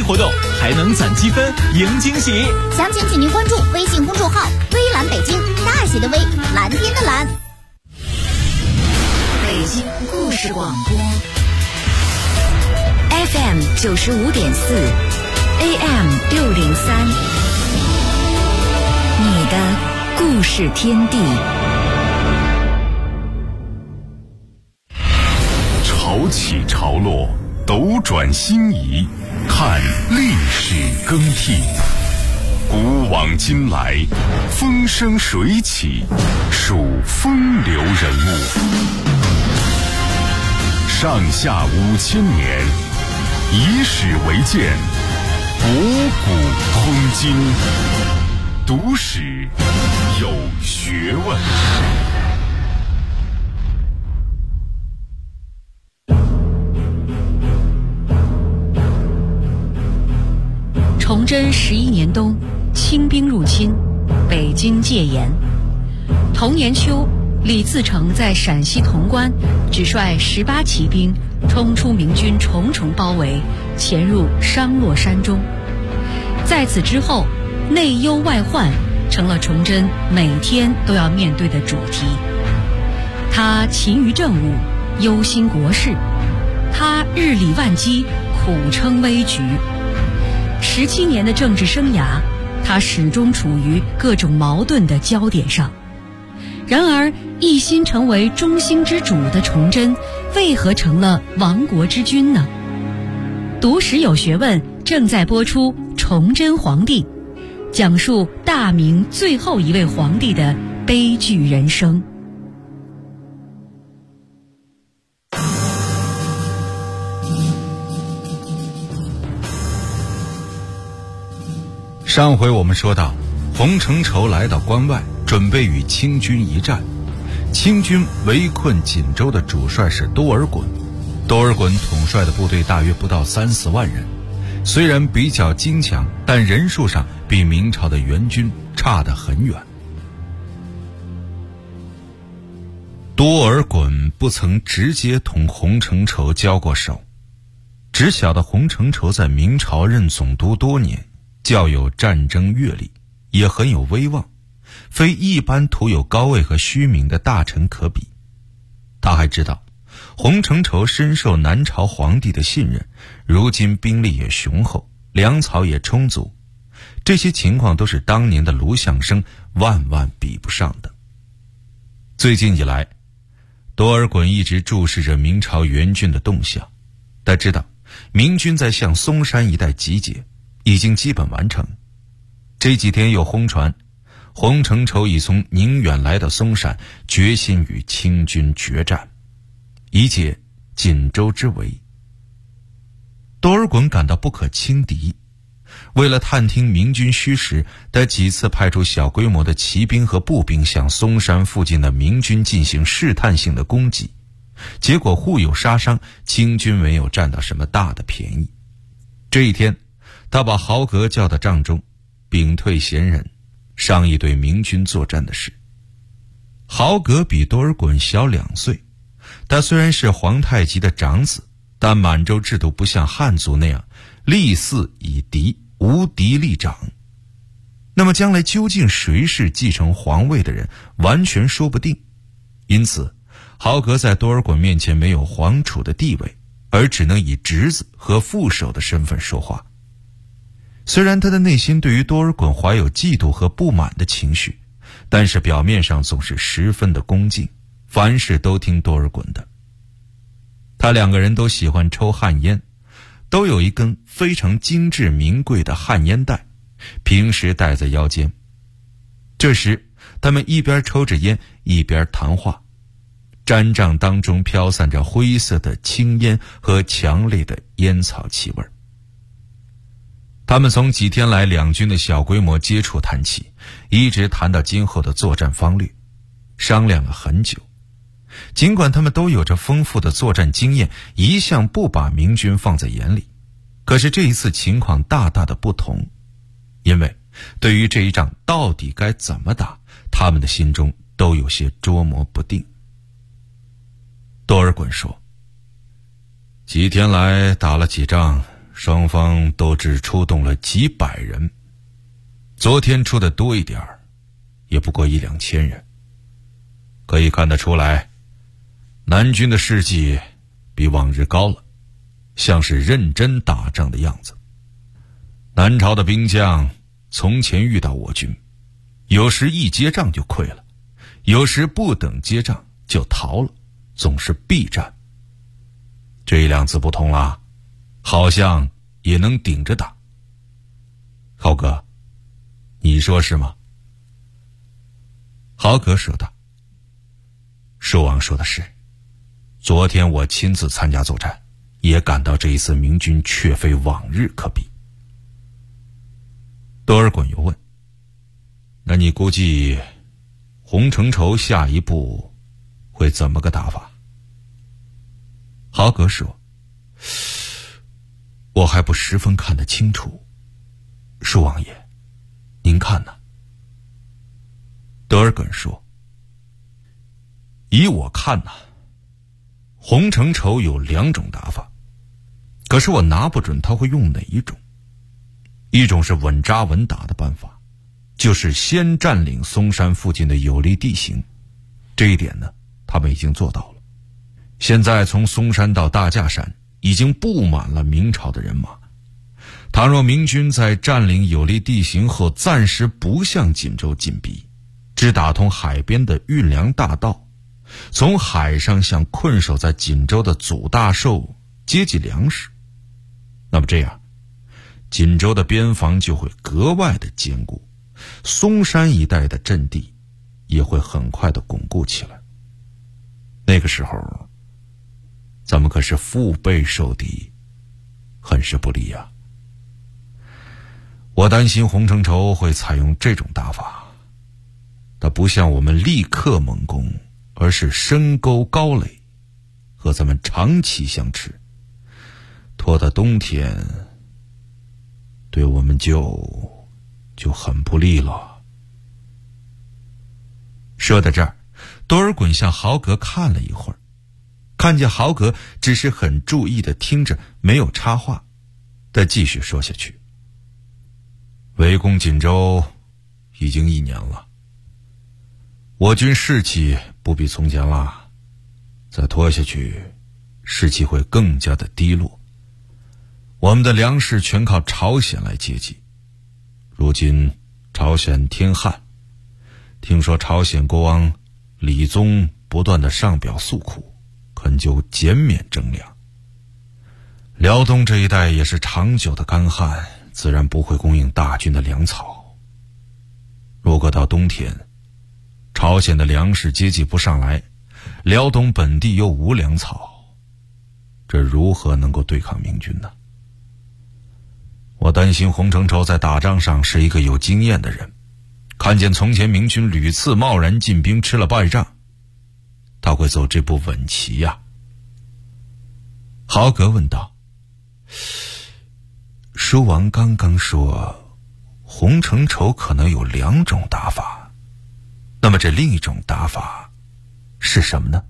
活动，还能攒积分赢惊喜。 详情请您关注微信公众号微蓝北京，大写的微，蓝天的蓝。 北京故事广播 FM 95.4 AM 603，你的故事天地。 潮起潮落，斗转星移，看历史更替。古往今来，风生水起，数风流人物。上下5000年，以史为鉴，博古通今，读史有学问。 崇祯11年冬，清兵入侵，北京戒严。同年秋，李自成在陕西潼关只率18骑兵冲出明军重重包围，潜入商洛山中。在此之后，内忧外患成了崇祯每天都要面对的主题。他勤于政务，忧心国事；他日理万机，苦撑危局。17年的政治生涯，他始终处于各种矛盾的焦点上。然而，一心成为中兴之主的崇祯，为何成了亡国之君呢？读史有学问正在播出《崇祯皇帝》，讲述大明最后一位皇帝的悲剧人生。 上回我们说到，洪承畴来到关外，准备与清军一战。清军围困锦州的主帅是多尔衮，多尔衮统帅的部队大约不到3-4万人，虽然比较精强，但人数上比明朝的援军差得很远。多尔衮不曾直接同洪承畴交过手，只晓得洪承畴在明朝任总督多年，较有战争阅历，也很有威望，非一般徒有高位和虚名的大臣可比。他还知道洪承畴深受南朝皇帝的信任，如今兵力也雄厚，粮草也充足，这些情况都是当年的卢象升万万比不上的。最近以来，多尔衮一直注视着明朝援军的动向，他知道明军在向松山一带集结，已经基本完成。这几天有轰传，洪承畴已从宁远来到松山，决心与清军决战，以解锦州之围。多尔衮感到不可轻敌，为了探听明军虚实，他几次派出小规模的骑兵和步兵向松山附近的明军进行试探性的攻击，结果互有杀伤，清军没有占到什么大的便宜。这一天，他把豪格叫到帐中，屏退贤人，商议对明军作战的事。豪格比多尔衮小2岁，他虽然是皇太极的长子，但满洲制度不像汉族那样立嗣以嫡，无嫡立长。那么将来究竟谁是继承皇位的人，完全说不定。因此豪格在多尔衮面前没有皇储的地位，而只能以侄子和副手的身份说话。虽然他的内心对于多尔衮怀有嫉妒和不满的情绪，但是表面上总是十分的恭敬，凡事都听多尔衮的。他两个人都喜欢抽旱烟，都有一根非常精致名贵的旱烟袋，平时戴在腰间。这时他们一边抽着烟一边谈话，毡帐当中飘散着灰色的青烟和强烈的烟草气味。他们从几天来两军的小规模接触谈起，一直谈到今后的作战方略，商量了很久。尽管他们都有着丰富的作战经验，一向不把明军放在眼里，可是这一次情况大大的不同。因为对于这一仗到底该怎么打，他们的心中都有些捉摸不定。多尔衮说，几天来打了几仗， 双方都只出动了几百人，昨天出的多一点儿，也不过1-2千人。可以看得出来，南军的士气比往日高了，像是认真打仗的样子。南朝的兵将从前遇到我军，有时一接仗就溃了，有时不等接仗就逃了，总是避战。这1-2次不同啦，好像也能顶着打。豪哥，你说是吗？豪哥说道。寿王说的是，昨天我亲自参加作战，也感到这一次明军确非往日可比。多尔衮又问，那你估计洪承畴下一步会怎么个打法？豪格说，我还不十分看得清楚，恕王爷，您看呢？德尔衮说，以我看呢，洪承畴有2种打法，可是我拿不准他会用哪一种。一种是稳扎稳打的办法，就是先占领松山附近的有利地形，这一点呢，他们已经做到了。现在从松山到大架山已经布满了明朝的人马，倘若明军在占领有利地形后暂时不向锦州进逼，只打通海边的运粮大道，从海上向困守在锦州的祖大寿接济粮食，那么这样锦州的边防就会格外的坚固，松山一带的阵地也会很快的巩固起来。那个时候咱们可是腹背受敌，很是不利啊。我担心洪承畴会采用这种打法，他不像我们立刻猛攻，而是深沟高垒，和咱们长期相持，拖到冬天对我们就很不利了。说到这儿，多尔衮向豪格看了一会儿，看见豪格只是很注意地听着，没有插话，他继续说下去。围攻锦州已经1年了，我军士气不比从前了，再拖下去士气会更加的低落。我们的粮食全靠朝鲜来接济，如今朝鲜天旱，听说朝鲜国王李宗不断的上表诉苦，恳求减免征粮。辽东这一带也是长久的干旱，自然不会供应大军的粮草。如果到冬天朝鲜的粮食接济不上来，辽东本地又无粮草，这如何能够对抗明军呢？我担心洪承畴在打仗上是一个有经验的人，看见从前明军屡次贸然进兵吃了败仗，他会走这步稳棋呀。豪格问道，书王刚刚说洪承畴可能有2种打法，那么这另一种打法是什么呢？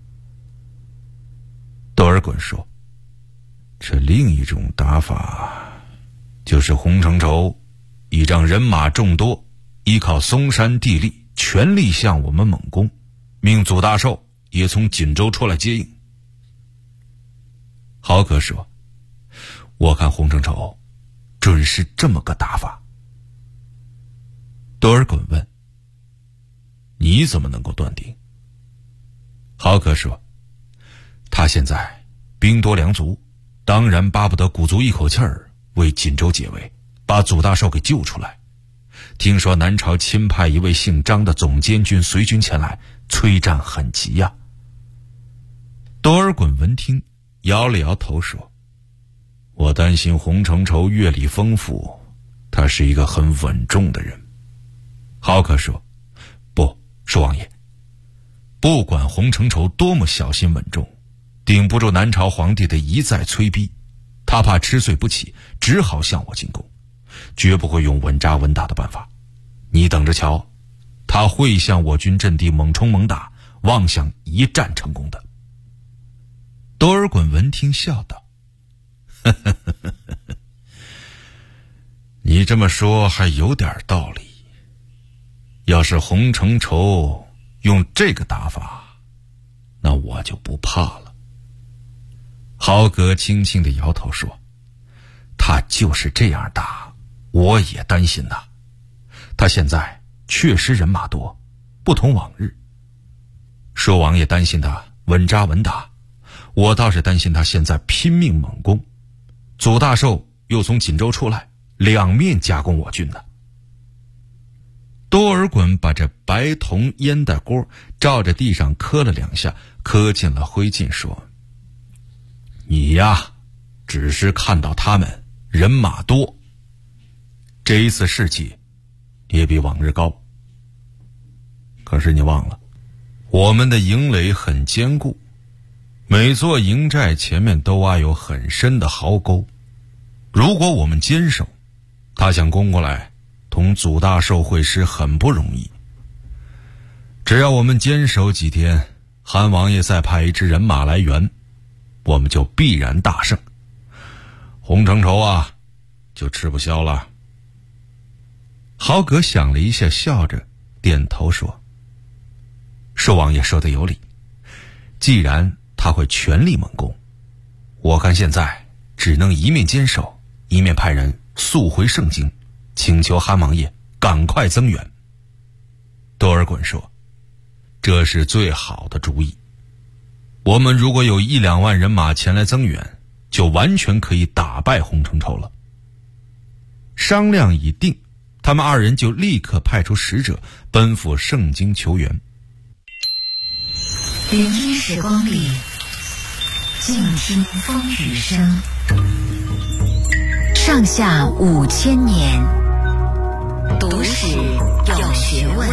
多尔衮说，这另一种打法就是洪承畴倚仗人马众多，依靠松山地利，全力向我们猛攻，命祖大寿也从锦州出来接应。豪格说，我看洪承畴准是这么个打法。多尔衮问，你怎么能够断定？豪格说，他现在兵多粮足，当然巴不得鼓足一口气儿为锦州解围，把祖大寿给救出来。听说南朝亲派一位姓张的总监军随军前来，催战很急呀。多尔衮闻听摇了摇头说，我担心洪承畴阅历丰富，他是一个很稳重的人。豪格说，不，寿王爷，不管洪承畴多么小心稳重，顶不住南朝皇帝的一再催逼，他怕吃碎不起，只好向我进攻，绝不会用稳扎稳打的办法。你等着瞧，他会向我军阵地猛冲猛打，妄想一战成功的。多尔衮闻听笑道， 你这么说还有点道理。要是洪承畴用这个打法，那我就不怕了。豪格轻轻地摇头说，他就是这样打，我也担心呐。他现在确实人马多，不同往日。朔王爷担心他稳扎稳打，我倒是担心他现在拼命猛攻，祖大寿又从锦州出来，两面夹攻我军呢。多尔衮把这白铜烟袋锅照着地上磕了2下，磕进了灰烬，说，你呀，只是看到他们人马多，这一次士气也比往日高。可是你忘了，我们的营垒很坚固，每座营寨前面都挖有很深的壕沟，如果我们坚守，他想攻过来同祖大寿会师很不容易。只要我们坚守几天，韩王爷再派一支人马来援，我们就必然大胜。洪承畴啊，就吃不消了。豪格想了一下，笑着点头说，寿王爷说的有理，既然他会全力猛攻，我看现在只能一面坚守，一面派人速回盛京，请求韩王爷赶快增援。多尔衮说，这是最好的主意。我们如果有1-2万人马前来增援，就完全可以打败洪承畴了。商量已定，他们2人就立刻派出使者奔赴盛京求援。 林荫时光里，静听风雨声。上下5000年，读史有学问。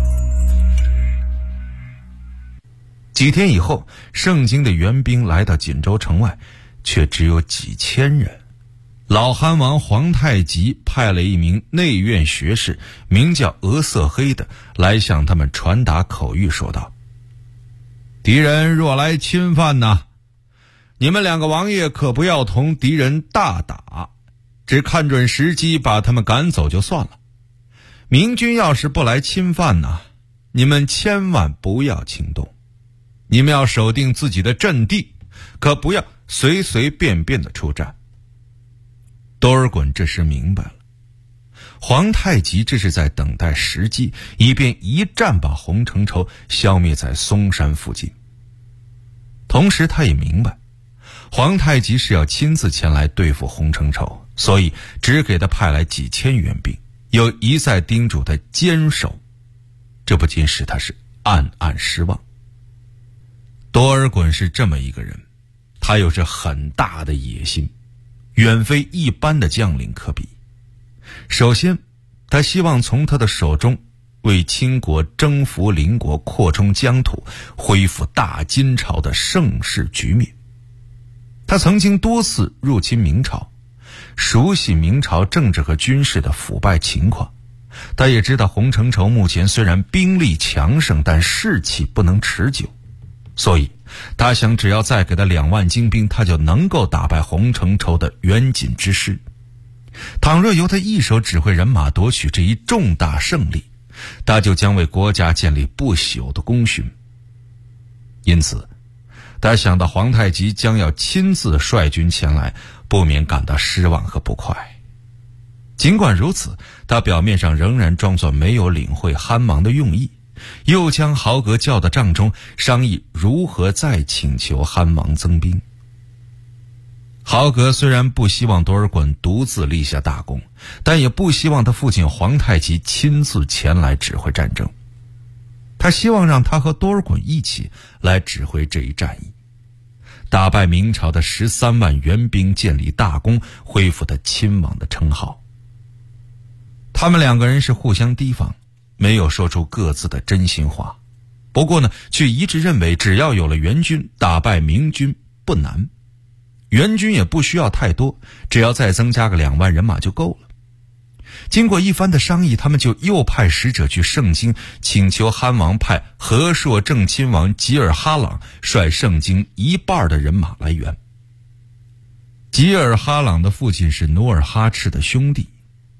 几天以后，盛京的援兵来到锦州城外，却只有几千人。老韩王皇太极派了一名内院学士，名叫额瑟黑的，来向他们传达口谕，说道，敌人若来侵犯呢，你们2个王爷可不要同敌人大打，只看准时机把他们赶走就算了。明军要是不来侵犯呢，你们千万不要轻动，你们要守定自己的阵地，可不要随随便便的出战。多尔衮这时明白了，皇太极这是在等待时机，以便一战把洪承畴消灭在嵩山附近。同时他也明白，皇太极是要亲自前来对付洪承畴，所以只给他派来几千援兵，又一再叮嘱他坚守，这不禁使他是暗暗失望。多尔衮是这么一个人，他有着很大的野心，远非一般的将领可比。首先，他希望从他的手中为清国征服邻国，扩充疆土，恢复大金朝的盛世局面。他曾经多次入侵明朝，熟悉明朝政治和军事的腐败情况。他也知道洪承畴目前虽然兵力强盛，但士气不能持久，所以他想只要再给他2万精兵，他就能够打败洪承畴的援锦之师。倘若由他一手指挥人马夺取这一重大胜利，他就将为国家建立不朽的功勋。因此他想到皇太极将要亲自率军前来，不免感到失望和不快。尽管如此，他表面上仍然装作没有领会韩王的用意，又将豪格叫到帐中，商议如何再请求韩王增兵。豪格虽然不希望多尔衮独自立下大功，但也不希望他父亲皇太极亲自前来指挥战争。他希望让他和多尔衮一起来指挥这一战役，打败明朝的13万援兵，建立大功，恢复他亲王的称号。他们2个人是互相提防，没有说出各自的真心话，不过呢，却一致认为只要有了援军，打败明军不难。援军也不需要太多，只要再增加个2万人马就够了。经过一番的商议，他们就又派使者去盛京，请求韩王派和硕正亲王吉尔哈朗率盛京1半的人马来援。吉尔哈朗的父亲是努尔哈赤的兄弟，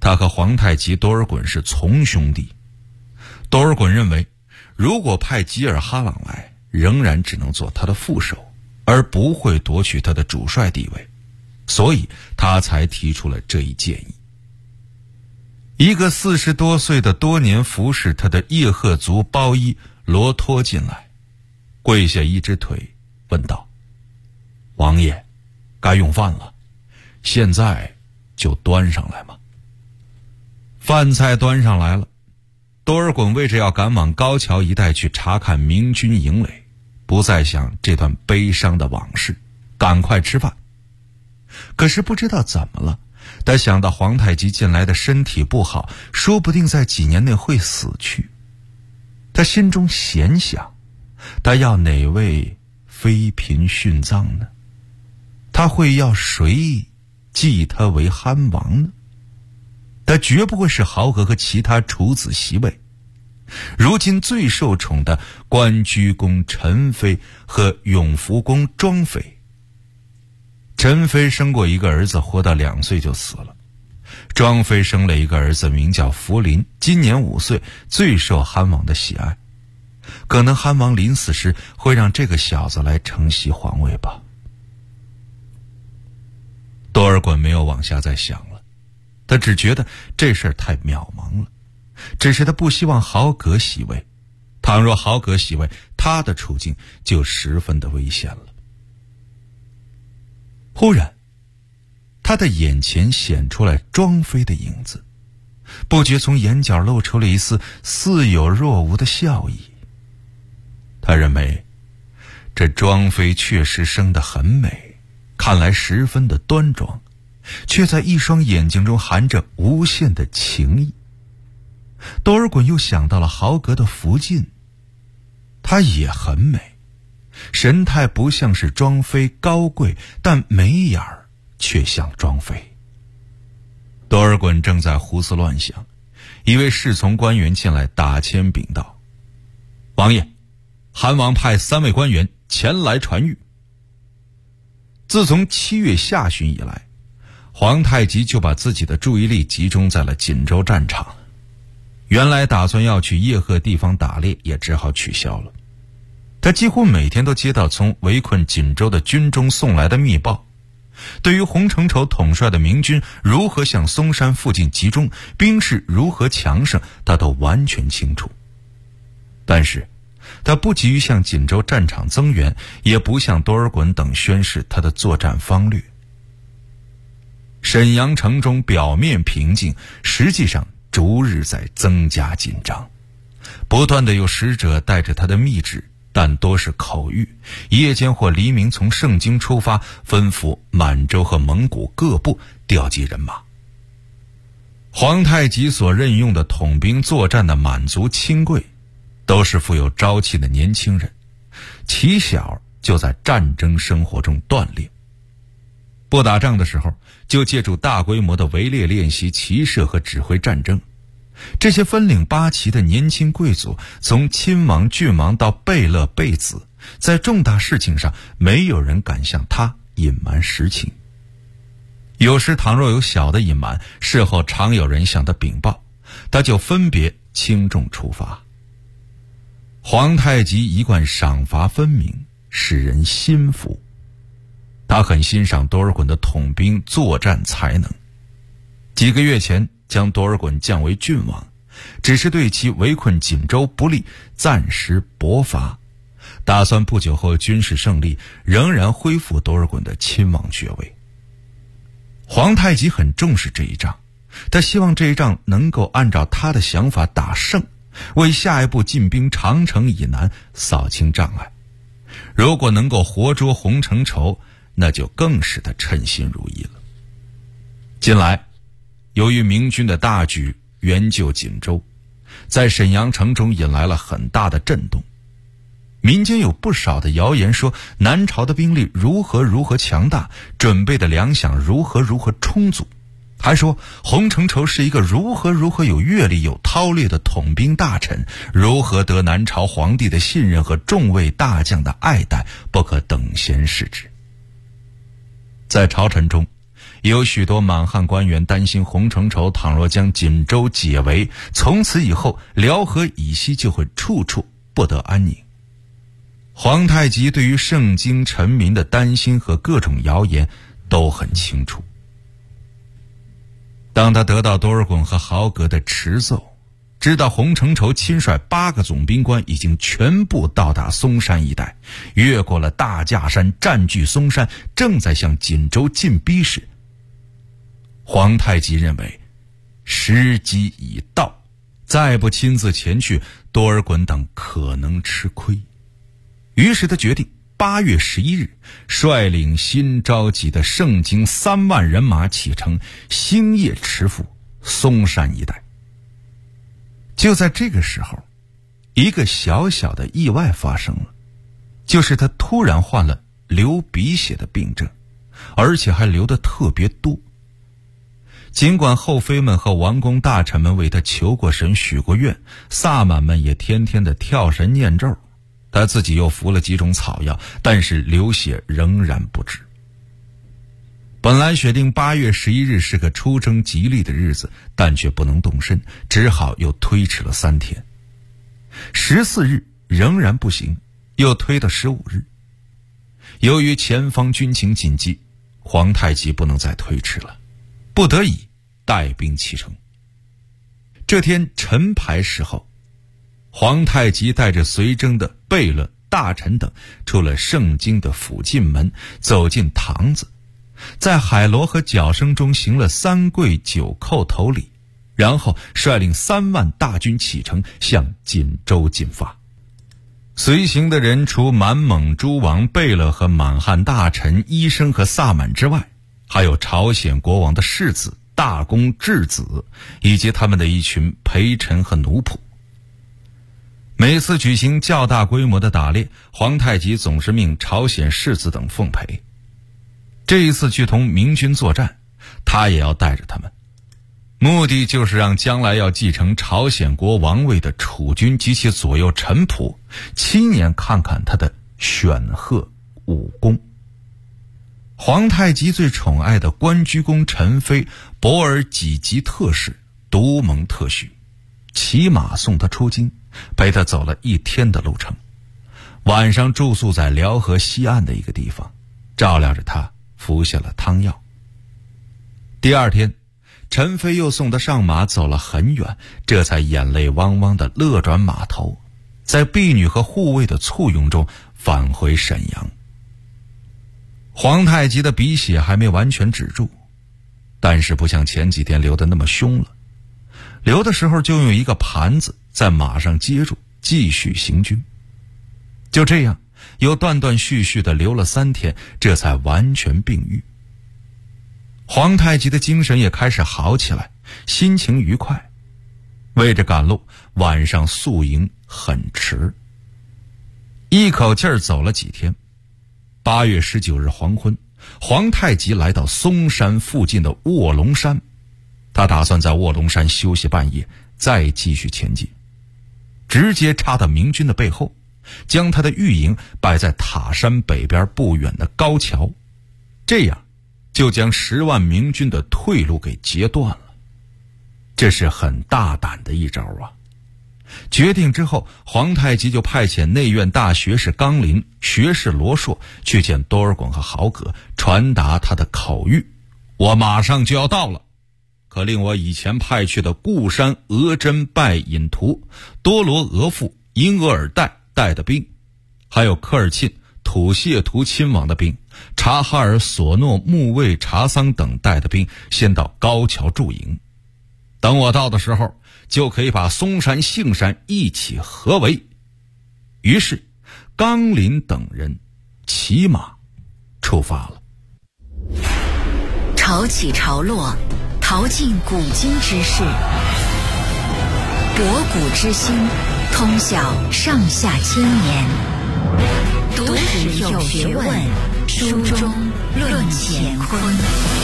他和皇太极多尔衮是从兄弟。多尔衮认为，如果派吉尔哈朗来，仍然只能做他的副手，而不会夺取他的主帅地位，所以他才提出了这一建议。一个40多岁的多年服侍他的叶赫族包衣罗托进来，跪下一只腿，问道：王爷，该用饭了，现在就端上来吗？饭菜端上来了，多尔衮为着要赶往高桥一带去查看明军营垒，不再想这段悲伤的往事，赶快吃饭。可是不知道怎么了，他想到皇太极近来的身体不好，说不定在几年内会死去。他心中闲想，他要哪位妃嫔殉葬呢？他会要谁继他为藩王呢？他绝不会是豪格和其他处子袭位。如今最受宠的关雎公陈妃和永福公庄妃，陈妃生过一个儿子，活到2岁就死了。庄妃生了一个儿子，名叫福临，今年5岁，最受藩王的喜爱。可能藩王临死时会让这个小子来承袭皇位吧。多尔衮没有往下再想了，他只觉得这事儿太渺茫了。只是他不希望豪格袭位，倘若豪格袭位，他的处境就十分的危险了。忽然，他的眼前显出来庄妃的影子，不觉从眼角露出了一丝似有若无的笑意。他认为这庄妃确实生得很美，看来十分的端庄，却在一双眼睛中含着无限的情意。多尔衮又想到了豪格的福晋，她也很美，神态不像是庄妃高贵，但眉眼儿却像庄妃。多尔衮正在胡思乱想，一位侍从官员进来打签禀道：王爷，韩王派3位官员前来传谕。自从7月下旬以来，皇太极就把自己的注意力集中在了锦州战场，原来打算要去叶赫地方打猎，也只好取消了。他几乎每天都接到从围困锦州的军中送来的密报，对于洪承畴统帅的明军如何向松山附近集中，兵势如何强盛，他都完全清楚。但是他不急于向锦州战场增援，也不向多尔衮等宣示他的作战方略。沈阳城中表面平静，实际上逐日在增加紧张，不断的有使者带着他的密旨，但多是口谕，夜间或黎明从盛京出发，吩咐满洲和蒙古各部调集人马。皇太极所任用的统兵作战的满族亲贵，都是富有朝气的年轻人，起小就在战争生活中锻炼。不打仗的时候，就借助大规模的围猎练习骑射和指挥战争。这些分领八旗的年轻贵族，从亲王、郡王到贝勒、贝子，在重大事情上没有人敢向他隐瞒实情。有时倘若有小的隐瞒，事后常有人向他禀报，他就分别轻重处罚。皇太极一贯赏罚分明，使人心服。他很欣赏多尔衮的统兵作战才能，几个月前将多尔衮降为郡王，只是对其围困锦州不利暂时驳伐，打算不久后军事胜利仍然恢复多尔衮的亲王爵位。皇太极很重视这一仗，他希望这一仗能够按照他的想法打胜，为下一步进兵长城以南扫清障碍。如果能够活捉洪承畴，那就更使他称心如意了。近来由于明军的大举援救锦州，在沈阳城中引来了很大的震动。民间有不少的谣言说南朝的兵力如何强大，准备的粮饷如何充足，还说洪承畴是一个如何有阅历有韬略的统兵大臣，如何得南朝皇帝的信任和众位大将的爱戴，不可等闲视之。在朝臣中有许多满汉官员担心洪承畴倘若将锦州解围，从此以后辽河以西就会处处不得安宁。皇太极对于盛京臣民的担心和各种谣言都很清楚。当他得到多尔衮和豪格的持奏，知道洪承畴亲率8个总兵官已经全部到达松山一带，越过了大架山，占据松山，正在向锦州进逼时，皇太极认为时机已到，再不亲自前去，多尔衮等可能吃亏。于是他决定8月11日率领新召集的盛京3万人马启程，星夜驰赴松山一带。就在这个时候，一个小小的意外发生了，就是他突然患了流鼻血的病症，而且还流得特别多。尽管后妃们和王公大臣们为他求过神许过愿，萨满们也天天的跳神念咒，他自己又服了几种草药，但是流血仍然不止。本来选定8月11日是个出征吉利的日子，但却不能动身，只好又推迟了3天。14日仍然不行，又推到15日。由于前方军情紧急，皇太极不能再推迟了，不得已带兵启程。这天晨牌时候，皇太极带着随征的贝勒、大臣等出了盛京的府进门，走进堂子，在海螺和角声中行了3跪9叩头礼，然后率领3万大军启程，向锦州进发。随行的人除满蒙诸王、贝勒和满汉大臣、医生和萨满之外，还有朝鲜国王的世子、大公、质子，以及他们的一群陪臣和奴仆。每次举行较大规模的打猎，皇太极总是命朝鲜世子等奉陪。这一次去同明军作战，他也要带着他们，目的就是让将来要继承朝鲜国王位的储君及其左右臣仆亲眼看看他的显赫武功。皇太极最宠爱的关居公陈妃、博尔济吉特使独蒙特许，骑马送他出京，陪他走了1天的路程，晚上住宿在辽河西岸的一个地方，照料着他，服下了汤药。第2天，陈妃又送他上马，走了很远，这才眼泪汪汪地勒转马头，在婢女和护卫的簇拥中返回沈阳。皇太极的鼻血还没完全止住，但是不像前几天流得那么凶了，流的时候就用一个盘子在马上接住，继续行军。就这样又断断续续地流了3天，这才完全病愈。皇太极的精神也开始好起来，心情愉快。为着赶路，晚上宿营很迟，一口气儿走了几天。8月19日黄昏，皇太极来到松山附近的卧龙山，他打算在卧龙山休息半夜，再继续前进，直接插到明军的背后，将他的御营摆在塔山北边不远的高桥，这样就将10万明军的退路给截断了。这是很大胆的一招啊！决定之后，皇太极就派遣内院大学士纲林、学士罗硕去见多尔衮和豪格，传达他的口谕：我马上就要到了，可令我以前派去的固山额真拜隐图、多罗额驸、因额尔带的兵，还有科尔沁、土谢图亲王的兵、察哈尔索诺木卫察桑等带的兵，先到高桥驻营。等我到的时候，就可以把松山、杏山一起合围。于是纲林等人骑马出发了。 潮起潮落，淘尽古今之事，博古之今，通晓上下千年。读史有学问，书中论乾坤。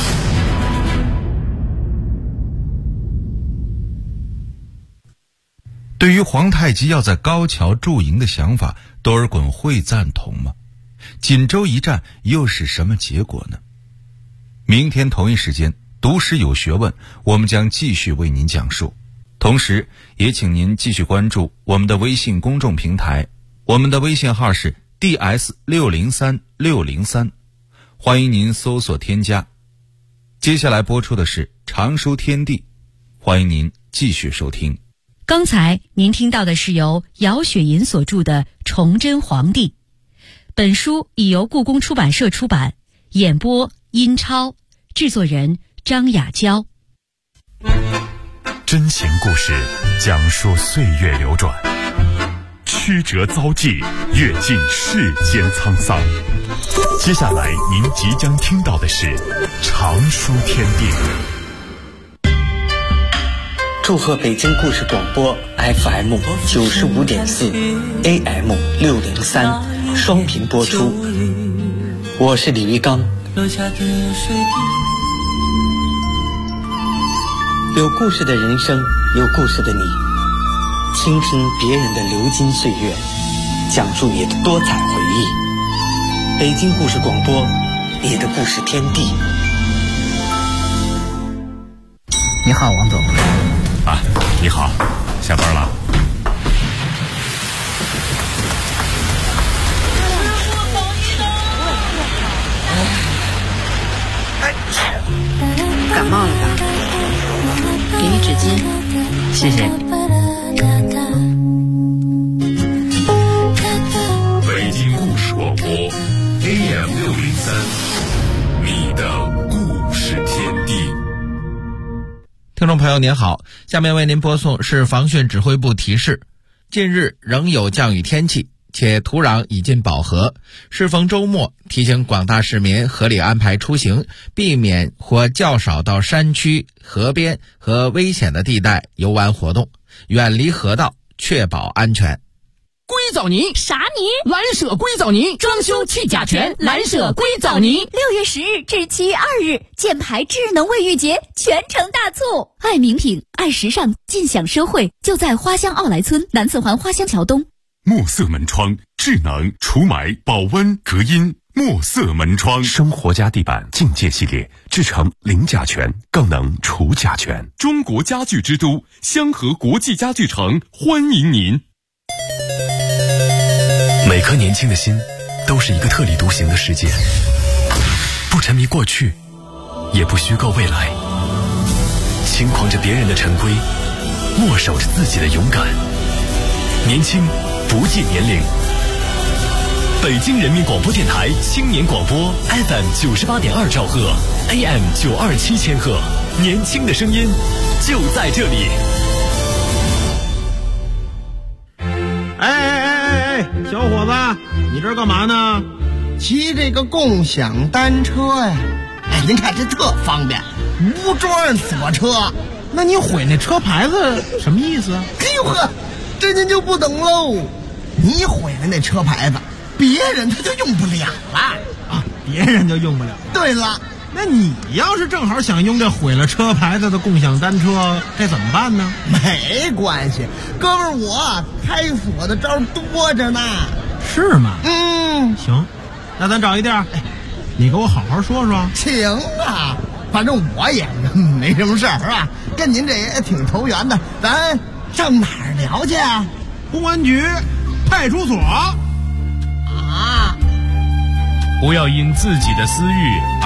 对于皇太极要在高桥驻营的想法，多尔衮会赞同吗？锦州一战又是什么结果呢？ 明天同一时间，读诗有学问，我们将继续为您讲述。同时也请您继续关注我们的微信公众平台，我们的微信号是 DS603603，欢迎您搜索添加。接下来播出的是常书天地，欢迎您继续收听。 刚才您听到的是由姚雪银所著的《崇祯皇帝》，本书已由故宫出版社出版，演播殷超，制作人张雅娇。 真情故事，讲述岁月流转，曲折遭际，阅尽世间沧桑。接下来您即将听到的是常书天地。 祝贺北京故事广播 FM 95.4 AM 603双频播出，我是李玉刚。有故事的人生，有故事的你，倾听别人的流金岁月，讲述你的多彩回忆。北京故事广播，你的故事天地。 你好，王总。 你好，下班了。 感冒了吧？给你纸巾，谢谢。 北京故事广播 AM603，你的故事天地。 听众朋友您好，下面为您播送市防汛指挥部提示：近日仍有降雨天气，且土壤已近饱和，适逢周末，提醒广大市民合理安排出行，避免或较少到山区、河边和危险的地带游玩活动，远离河道，确保安全。 硅藻泥啥泥？ 蓝舍硅藻泥，装修去甲醛，蓝舍硅藻泥。 6月10日至7月2日，箭牌智能卫浴节全城大促，爱名品、爱时尚，尽享奢惠，就在花乡奥莱村南四环花乡桥东。 墨色门窗，智能除霾、保温、隔音。墨色门窗，生活家地板境界系列，制成零甲醛，更能除甲醛。中国家具之都香河国际家具城欢迎您。 每颗年轻的心都是一个特立独行的世界，不沉迷过去，也不虚构未来，轻狂着别人的陈规，默守着自己的勇敢。年轻不计年龄。北京人民广播电台青年广播 FM 98.2兆赫 AM 927千赫，年轻的声音就在这里。 小伙子，你这干嘛呢？ 骑这个共享单车呀。您看这特方便，无桩锁车。 那你毁那车牌子什么意思啊？ 哎呦呵，这您就不懂喽。你毁了那车牌子，别人他就用不了了啊，别人就用不了了。 对了， 那你要是正好想用这毁了车牌子的共享单车，这怎么办呢？ 没关系，哥们儿，我开锁的招多着呢。 是吗？ 行， 那咱找一地儿，你给我好好说说。 行啊，反正我也没什么事儿，是吧？跟您这也挺投缘的，咱上哪儿聊去啊？ 公安局、派出所。 不要因自己的私欲